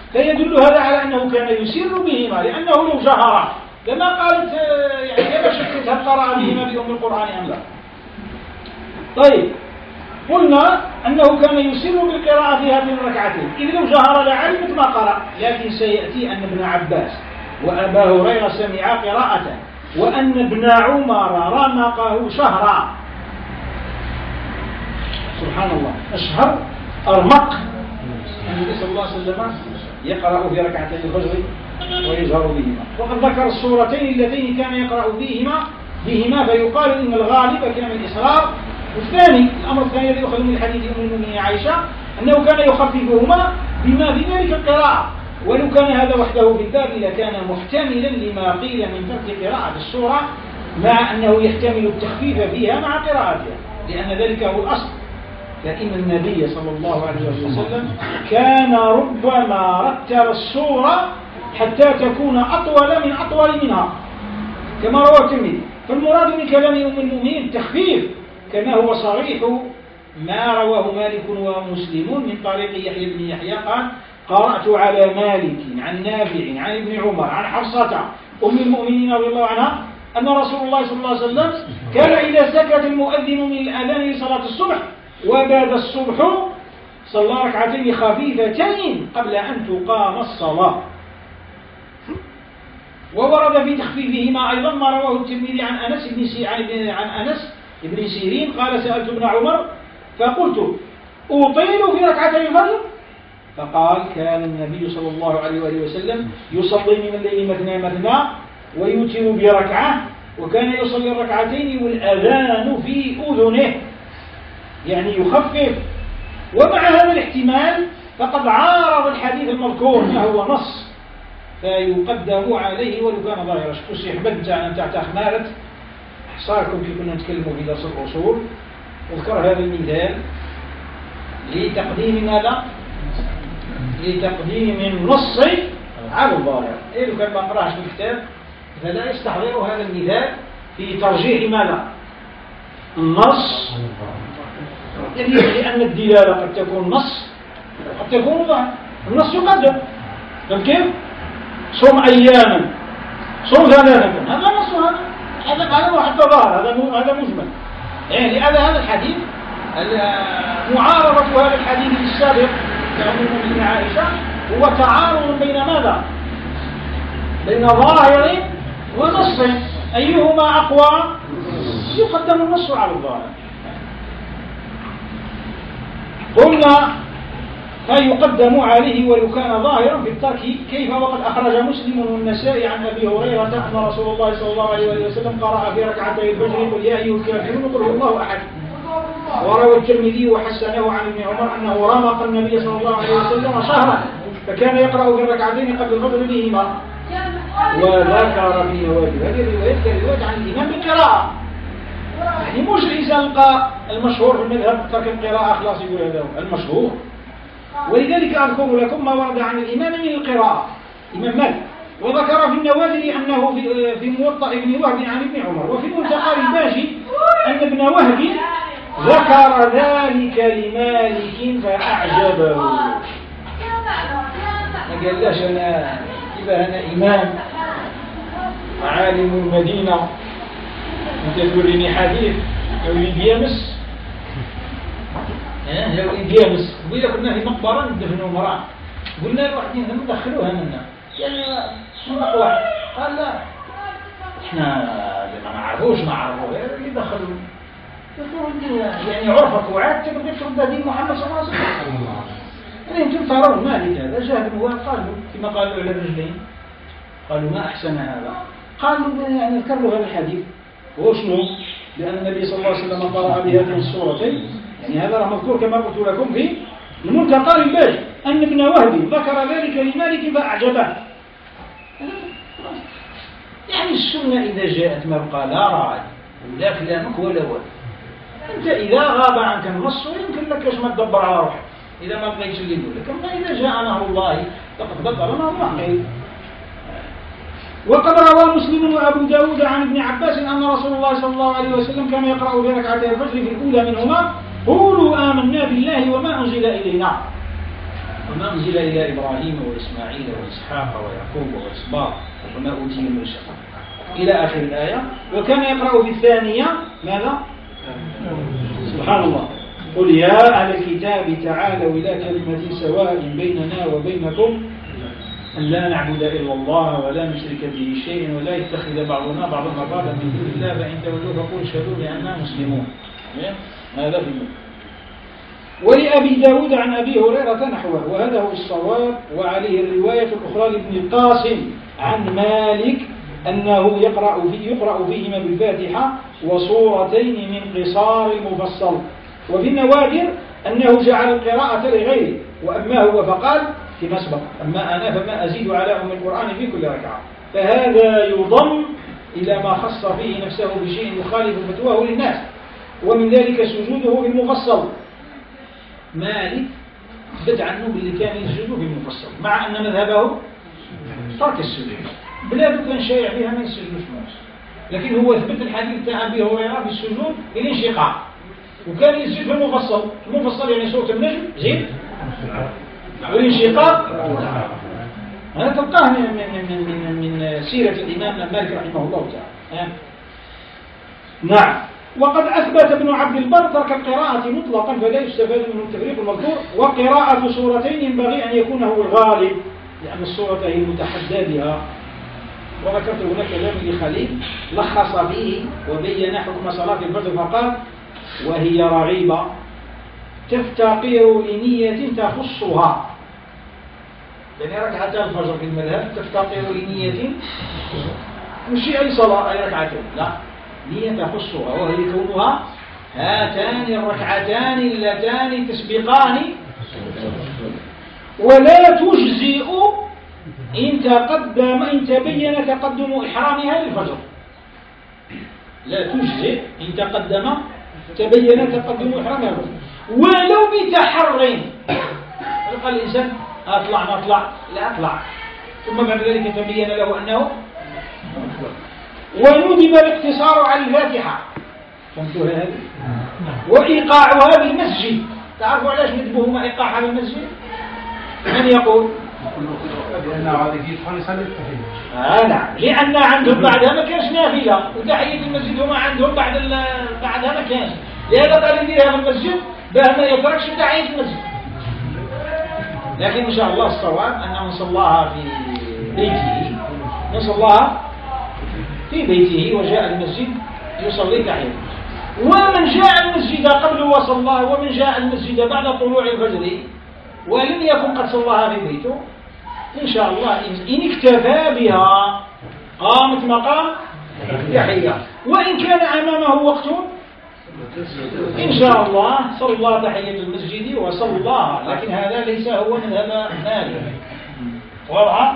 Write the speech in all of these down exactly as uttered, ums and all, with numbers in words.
فيدل هذا على أنه كان يسر بهما، لأنه لو جهر لما قالت يعني كما شكت هل قرأ بهما بأم القرآن أم لا. طيب قلنا أنه كان يسر بالقراءة في هذه الركعتين، إذ لو جهر لعلمت ما قرأ، لكن سيأتي أن ابن عباس وأبا هريرة سمعا قراءة، وأن ابن عمر رمقه شهرا. سبحان الله، أشهر أرمق النبي صلى الله عليه وسلم يقرأ في ركعتي الفجر ويجهر بهما. وقد ذكر السورتين اللتين كان يقرأ بهما بهما فيقال إن الغالب كان من الإصرار. والثاني الأمر الثاني الذي يؤخذ من الحديث أم المؤمنين عائشة أنه كان يخففهما بما في ذلك القراءة، ولو كان هذا وحده في الباب لكان محتملا لما قيل من ترك قراءة السورة، مع أنه يحتمل التخفيف فيها مع قراءتها، لأن ذلك هو الأصل. فإن النبي صلى الله عليه وسلم كان ربما رتب السورة حتى تكون أطول من أطول منها كما رواه الترمذي. فالمراد من كلام أم المؤمنين التخفيف، كما هو صريح ما رواه مالك ومسلم من طريق يحيى بن يحيى قال قرأت على مالك عن نافع عن ابن عمر عن حفصة أم المؤمنين رضي الله عنها أن رسول الله صلى الله عليه وسلم كان إذا سكت المؤذن من الأذان لصلاة الصبح وبعد الصبح صلى ركعتين خفيفتين قبل أن تقام الصلاة. وورد في تخفيفهما أيضا ما رواه الترمذي عن أنس بن سي... عن أنس بن سيرين قال سألت ابن عمر فقلت أطيل في ركعتين الفجر؟ فقال كان النبي صلى الله عليه وآله وسلم يصلي من الليل مثنى مثنى ويوتر بركعة، وكان يصلي الركعتين والأذان في أذنه، يعني يخفف. ومع هذا الاحتمال فقد عارض الحديث المذكور ما هو نص فيقدم عليه ولو كان ظاهرا. شفتوا الشيخ بدت أن تحت خمارة حصاركم كي كنا نتكلموا في درس الأصول، واذكر هذا المثال لتقديم ماذا؟ لتقديم النص على الظاهر. إيه لو كان ما قرأش في الكتاب فلا يستحضر هذا المثال في ترجيح ماذا؟ النص، لأن الدلالة قد تكون نص قد تكون ظاهر. النص يقدم، فهم كيف؟ صوم أياما، صوم ثلاثة، هذا نص، هذا هذا حتى ظاهر، هذا هذا مجمل. يعني لهذا هذا الحديث معارضة هذا الحديث السابق كأم المؤمنين عائشة هو تعارض بين ماذا؟ بين ظاهر ونص، أيهما أقوى؟ يقدم النص على الظاهر. قلنا فيقدم عليه ولو كان ظاهرا في الترك، كيف وقد أخرج مسلم والنسائي عن أبي هريرة أن رسول الله صلى الله عليه وسلم قرأ في ركعتي الفجر قل يا أيها الكافرون قل هو الله أحد. وروى الترمذي وحسنه عن ابن عمر أنه رمق النبي صلى الله عليه وسلم شهرا فكان يقرأ في الركعتين قبل الفجر بهما. وذكر في نوافل هذه الروايات كروايات عن الإمام بالقراءة، يعني مش الإنسان يلقى المشهور في المذهب ترك القراءة خلاص يقول هذا المشهور. ولذلك أذكر لكم ما ورد عن الإمام من القراءة إمام مالك، وذكر في النوادر أنه في في موطأ ابن وهب عن ابن عمر، وفي المنتقى الباجي أن ابن وهب ذكر ذلك لمالك فأعجبه. ما قالش أنا إذا أنا إمام عالم المدينة أنت تقوليني حديث يا وليد يامس يا وليد يامس. وإذا كنا في مقبرة ندفنوا مرأة قلنا له واحدين ندخلوها منا يعني شنو واحد قال لا احنا ما نعرفوش ما عرفوه اللي دخلوا يعني عرفك وعادتك بدك ترد دين محمد صلى الله عليه وسلم. يعني انتم ترون مالك هذا جاهد هو قالوا كما قالوا على الرجلين قالوا ما أحسن هذا، قالوا يعني ذكروا هذا الحديث هو شنو؟ لأن النبي صلى الله عليه وسلم قرأ بهذه السورتين، يعني هذا راه مذكور كما قلت لكم في المنتقى الباجي أن ابن وهب ذكر ذلك لمالك فأعجبه. يعني السنة إذا جاءت ما بقى لا راعي ولا كلامك ولا ولا، أنت إذا غاب عنك النص يمكن لك ما تدبر على روحك إذا ما بقيتش اللي يقول لك، أما إذا جاء نهر الله فقد بطل نهر الله. وقد روى مسلم وأبو داود عن ابن عباس أن رسول الله صلى الله عليه وسلم كان يقرأ في ركعتي الفجر في الأولى منهما قولوا آمنا بالله وما أنزل إلينا. وما أنزل إلى إبراهيم وإسماعيل وإسحاق ويعقوب وإسباط وما أوتي موسى إلى آخر الآية. وكان يقرأ في الثانية ماذا؟ سبحان الله، قل يا أهل الكتاب تعالوا إلى كلمة سواء بيننا وبينكم أن لا نعبد إلا الله ولا نشرك به شيئا ولا يتخذ بعضنا بعضا أربابا من دون الله فإن تولوا فقولوا اشهدوا بأننا مسلمون. هذا في المثل. ولأبي داود عن أبي هريرة نحوه، وهذا هو الصواب. وعليه الرواية الأخرى لابن القاسم عن مالك أنه يقرأ, في يقرأ فيهما بالفاتحة وصورتين من قصار المفصل. وفي النوادر أنه جعل القراءة لغيره، وأما هو فقال كما سبق أما أنا فما أزيد على أم القرآن في كل ركعة. فهذا يضم إلى ما خص فيه نفسه بشيء يخالف فتواه للناس، ومن ذلك سجوده بالمفصل. مالك أثبت عنه باللي كان يسجد بالمفصل، مع أن مذهبه ترك السجود. بلاده كان شايع فيها ما يسجدوش موسى، لكن هو أثبت الحديث تاع أبي هريرة بالسجود بالانشقاق، وكان يسجد بالمفصل. المفصل يعني صوت النجم زيد، والانشقاق هذا تلقاه من, من, من, من سيرة الإمام مالك رحمه الله تعالى. نعم. وقد أثبت ابن عبد البر ترك القراءة مطلقا فلا يستفاد منه التفريق المذكور. وقراءة سورتين ينبغي أن يكون هو الغالب، لأن السورة هي المتحدى بها. وذكرت هنا كلام لخليل لخص فيه وبين حكم صلاة الفجر فقال وهي رغيبة تفتقر لنية تخصها. يعني ركعتا الفجر في المذهب تفتقر لنية، مش أي صلاة أي ركعتين، لا، نية تخصها، وهي كونها هاتان الركعتان اللتان تسبقان ولا تجزئ إن تقدم إن تبين تقدم إحرامها للفجر. لا تجزئ إن تقدم تبين تقدم إحرامها للفجر ولو بتحرين. قال الإنسان أطلع ما أطلع لا أطلع، ثم بعد ذلك تبين له أنه. وندب الاقتصار على الفاتحة، فهمتوا هذا؟ وإيقاعها بالمسجد. تعرفوا علاش ندبوهما إيقاعها بالمسجد؟ من يقول؟ لأن هذه يدخل يصلي التحية. آه نعم، لأن عندهم بعدها ما كانش نافلة، وتحية المسجد هما عندهم بعد بعدها ما كانش، لهذا قال يديرها في المسجد باه ما يتركش تحية المسجد. لكن إن شاء الله الصواب أن من صلاها في بيته، من صلاها في بيته وجاء المسجد يصلي تحية. ومن جاء المسجد قبل وصلى، ومن جاء المسجد بعد طلوع الفجر ولم يكن قد صلاها في بيته، إن شاء الله إن اكتفى بها قامت مقام تحية. وإن كان أمامه وقت إن شاء الله صلى تحية المسجد وصلى، لكن هذا ليس هو مذهب مالك. واضح؟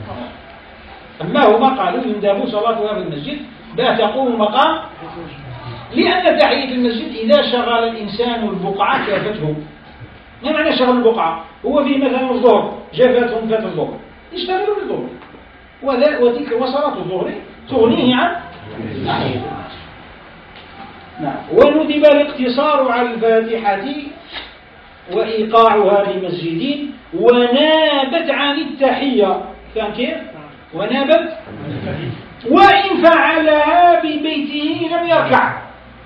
أما هما قالوا يندب صلاتها في المسجد لا تقوم مقام، لأن تحية المسجد إذا شغل الإنسان البقعة كافته. ما معنى شغل البقعة؟ هو في مثلا الظهر جافتهم فات الظهر يشتغلوا بالظهر، وتلك وصلاة الظهر تغنيه عن تحية. نعم. وندب الاقتصار على الفاتحة وإيقاعها بمسجد ونابت عن التحية. فهم كيف؟ ونابت وإن فعلها ببيته لم يركع.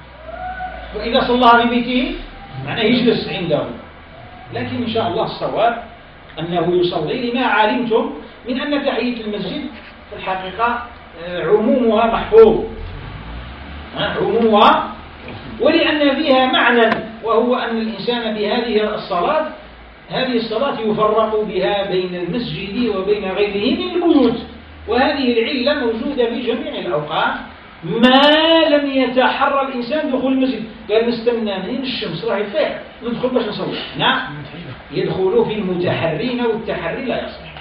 وإذا صلىها ببيته معناه يجلس عنده، لكن إن شاء الله الصواب أنه يصلي، لما علمتم من أن تحية المسجد في الحقيقة عمومها محفوظ، عمومها، ولأن فيها معنى وهو أن الإنسان بهذه الصلاة هذه الصلاة يفرق بها بين المسجد وبين غيره من البيوت، وهذه العلة موجودة في جميع الأوقات ما لم يتحرى الإنسان دخول المسجد. قال نستنى من الشمس راهي تطيح ندخل باش نصلي، نعم، يدخلوا في المتحرين والتحري لا يصح.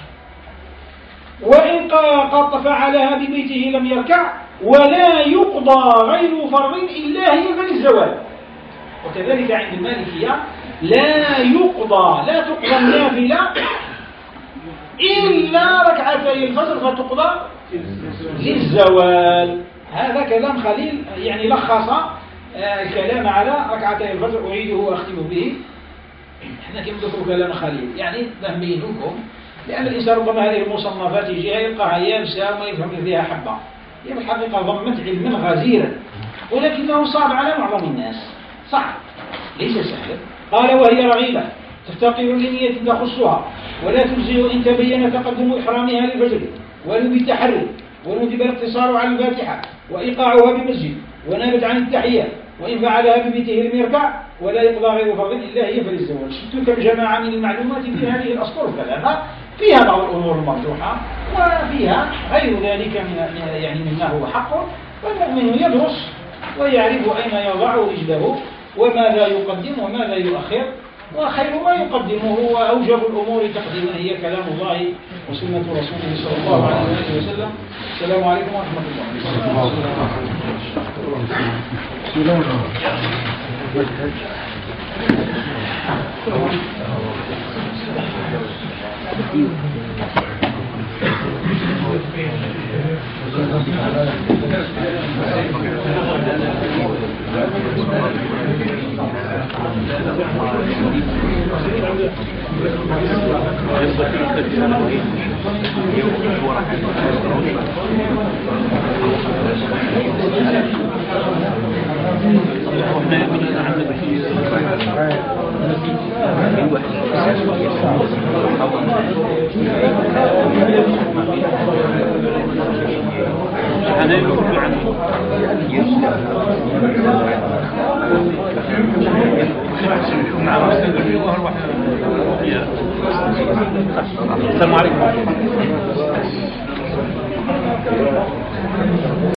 وإن قد فعلها ببيته لم يركع ولا يقضى غير فرض إلا هي فللزوال. وكذلك عند المالكية لا يقضى لا تقضى النافلة إلا ركعتي الفجر فتقضى للزوال. هذا كلام خليل، يعني لخص الكلام على ركعتي الفجر، أعيده وأختم به. احنا كيف نذكروا كلام خليل يعني نبين لكم، لأن الإنسان ربما هذه المصنفات يجيها يلقاها يابسة وما يفهم فيها حبة، هي بالحقيقة ضمت علما غزيرا ولكنه صعب على معظم الناس، صعب ليس سهلا. قال وهي رغيبة تفتقر لنية تخصها ولا تجزئ إن تبين تقدم إحرامها للفجر ولو بالتحري وندب الاقتصار على الفاتحة وإيقاعها بمسجد ونابت عن التحية وإن فعلها ببيته لم يركع ولا يقضى غير فرض إلا هي فللزواج. شفت كم جماعة من المعلومات في هذه الأسطر الثلاثة، فيها بعض الأمور المرجوحة وفيها غير ذلك من يعني مما هو حق، والمؤمن يدرس ويعرف أين يضع رجله وماذا يقدم وماذا يؤخر، وخير ما يقدمه وأوجب الأمور تقديما هي كلام الله وسنة رسوله صلى الله عليه وسلم. السلام عليكم ورحمة الله. السلام عليكم.